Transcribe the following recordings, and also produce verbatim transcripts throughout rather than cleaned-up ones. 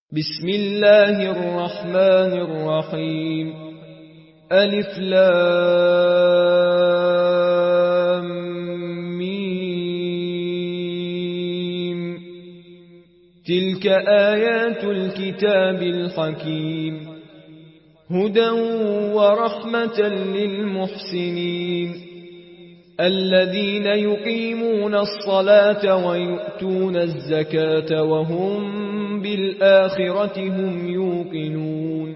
بسم الله الرحمن الرحيم. ألف لام ميم. تلك آيات الكتاب الحكيم، هدى ورحمة للمحسنين الذين يقيمون الصلاة ويؤتون الزكاة وهم بالآخرة هم يوقنون.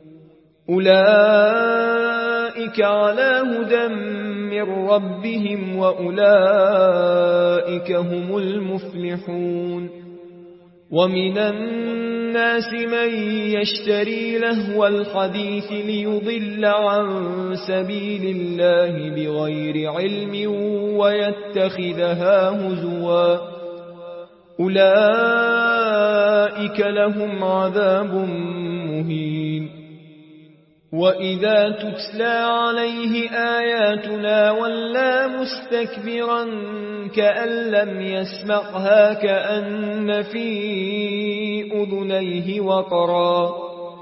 أولئك على هدى من ربهم وأولئك هم المفلحون. ومن الناس من يشتري لهو الحديث ليضل عن سبيل الله بغير علم ويتخذها هزوا، أولئك لهم عذاب مهين. وإذا تتلى عليه آياتنا ولى مستكبرا كأن لم يسمعها كأن في أذنيه وقرا،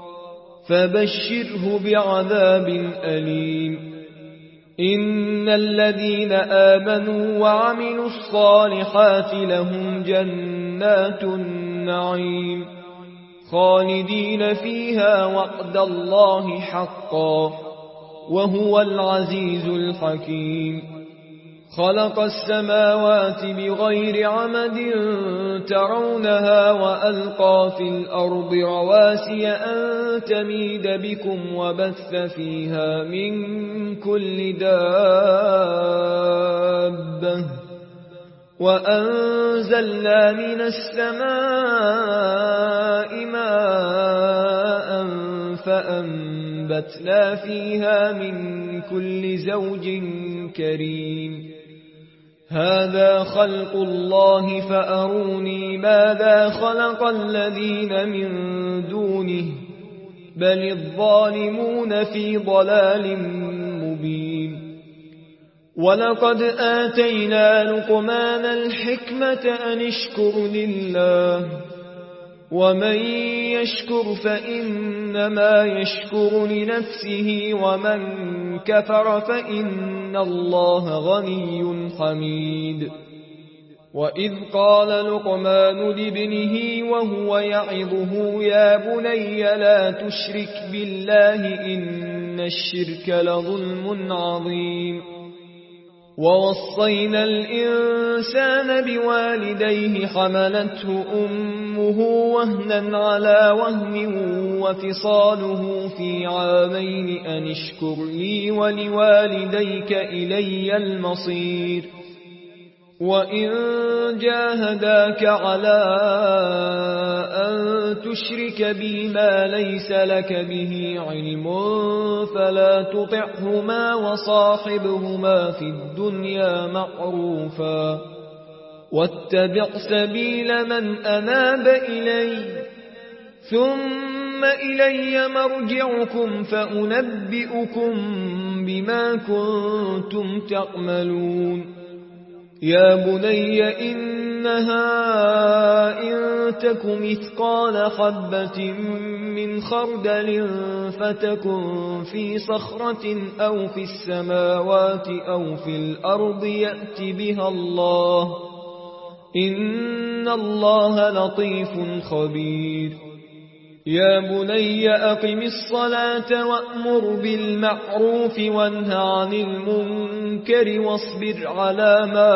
فبشره بعذاب أليم. إن الذين آمنوا وعملوا الصالحات لهم جنات النعيم خالدين فيها وعد الله حقا وهو العزيز الحكيم. خلق السماوات بغير عمد ترونها وألقى في الأرض رواسي أن تميد بكم وبث فيها من كل دابة وأنزلنا من السماء ماء فأنبتنا فيها من كل زوج كريم. هذا خلق الله فأروني ماذا خلق الذين من دونه بل الظالمون في ضلال مبين. ولقد آتينا لقمان الحكمة أن اشكر لله، ومن يشكر فإنما يشكر لنفسه ومن كفر فإن الله غني حميد. وإذ قال لقمان لابنه وهو يعظه يا بني لا تشرك بالله إن الشرك لظلم عظيم. ووصينا الإنسان بوالديه حملته أمه وهنا على وهن وفصاله في عامين أن اشكر لي ولوالديك إلي المصير. وإن جاهداك على أن تشرك بي ما ليس لك به علم فلا تطعهما وصاحبهما في الدنيا معروفا واتبع سبيل من أناب إلي ثم إلي مرجعكم فأنبئكم بما كنتم تعملون. يا بني إنها إن تك مثقال حبة من خردل فتكن في صخرة أو في السماوات أو في الأرض يأت بها الله إن الله لطيف خبير. يا بني أقم الصلاة وأمر بالمعروف وانه عن المنكر واصبر على ما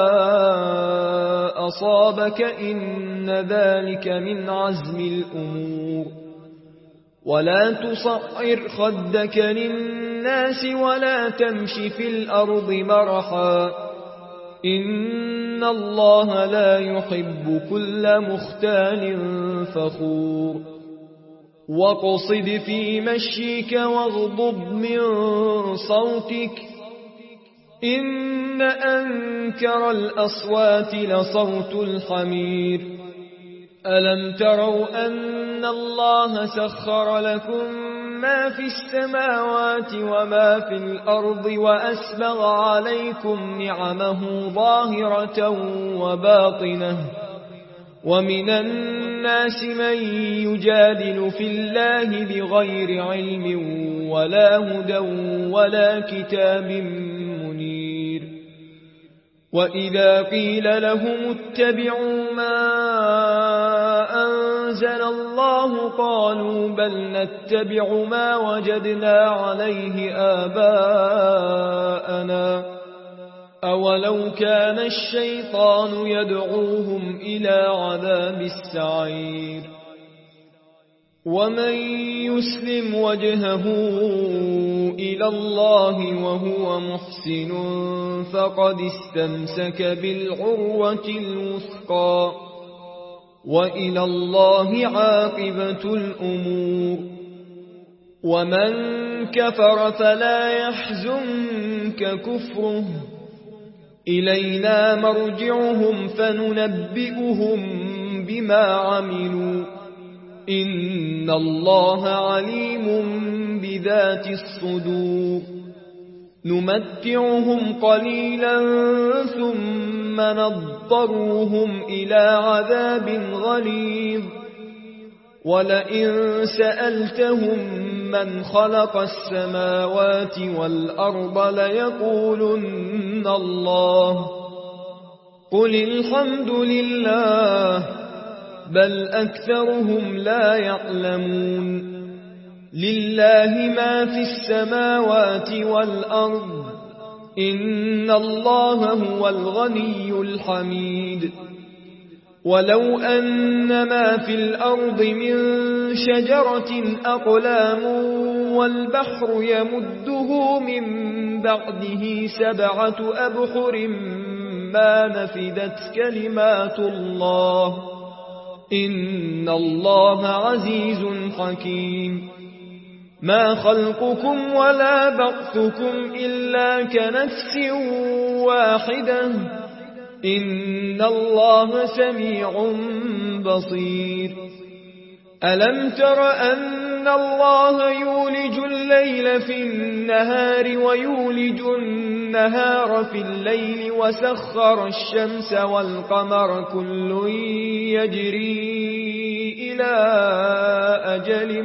أصابك إن ذلك من عزم الأمور. ولا تصعر خدك للناس ولا تمش في الأرض مرحا إن الله لا يحب كل مختال فخور. واقصد في مشيك واغضض من صوتك إن أنكر الأصوات لصوت الحمير. ألم تروا أن الله سخر لكم ما في السماوات وما في الأرض وأسبغ عليكم نعمه ظاهرة وباطنة ومن الناس من يجادل في الله بغير علم ولا هدى ولا كتاب منير. وإذا قيل لهم اتبعوا ما أنزل الله قالوا بل نتبع ما وجدنا عليه آباءنا أولو كان الشيطان يدعوهم إلى عذاب السعير. ومن يسلم وجهه إلى الله وهو محسن فقد استمسك بالعروة الوثقى وإلى الله عاقبة الأمور. ومن كفر فلا يحزنك كفره إلينا مرجعهم فننبئهم بما عملوا إن الله عليم بذات الصدور. نمتعهم قليلا ثم نضطرهم إلى عذاب غليظ. ولئن سألتهم من خلق السماوات والأرض ليقولن الله قل الحمد لله بل أكثرهم لا يعلمون. لله ما في السماوات والأرض إن الله هو الغني الحميد. ولو أن ما في الأرض من شجرة أقلام والبحر يمده من بعده سبعة أبحر ما نفدت كلمات الله إن الله عزيز حكيم. ما خلقكم ولا بعثكم إلا كنفس واحدة إن الله سميع بصير. ألم تر أن الله يولج الليل في النهار ويولج النهار في الليل وسخر الشمس والقمر كل يجري إلى أجل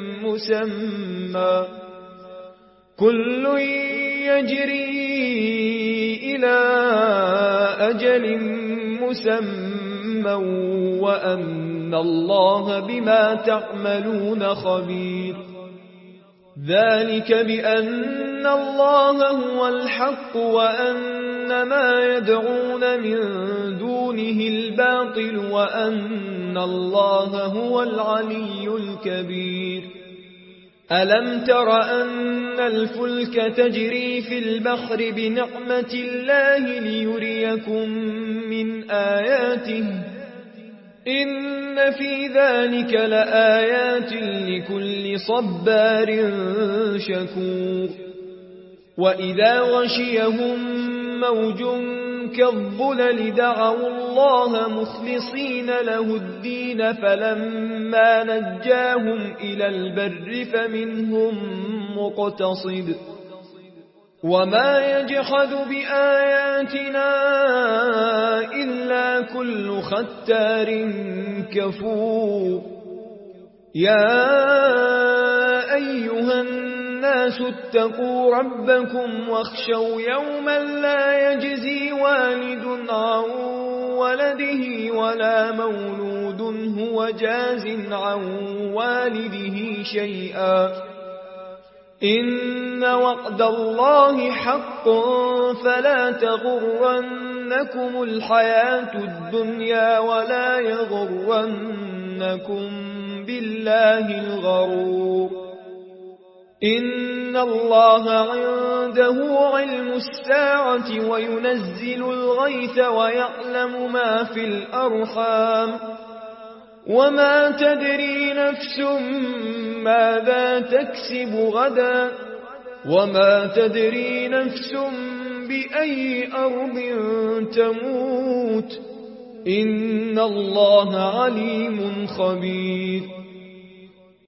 مسمى كل يجري إلى أجل مسمى وأن الله بما تعملون خبير. ذلك بأن الله هو الحق وأن ما يدعون من دونه الباطل وأن الله هو العلي الكبير. ألم تر أن الفلك تجري في البحر بنعمة الله ليريكم من آياته إن في ذلك لآيات لكل صبار شكور. وإذا غشيهم موج كالظلل دعوا الله مخلصين له الدين فلما نجاهم إلى البر فمنهم مقتصد وما يجحد بآياتنا إلا كل ختار كفور. يا أيها الناس اتقوا ربكم واخشوا يوما لا يجزي والد عن ولده ولا مولود هو جاز عن والده شيئا إن وعد الله حق فلا تغرنكم الحياة الدنيا ولا يغرنكم بالله الغرور. إن الله عنده علم الساعة وينزل الغيث ويعلم ما في الأرحام وما تدري نفس ماذا تكسب غدا وما تدري نفس بأي أرض تموت إن الله عليم خبير.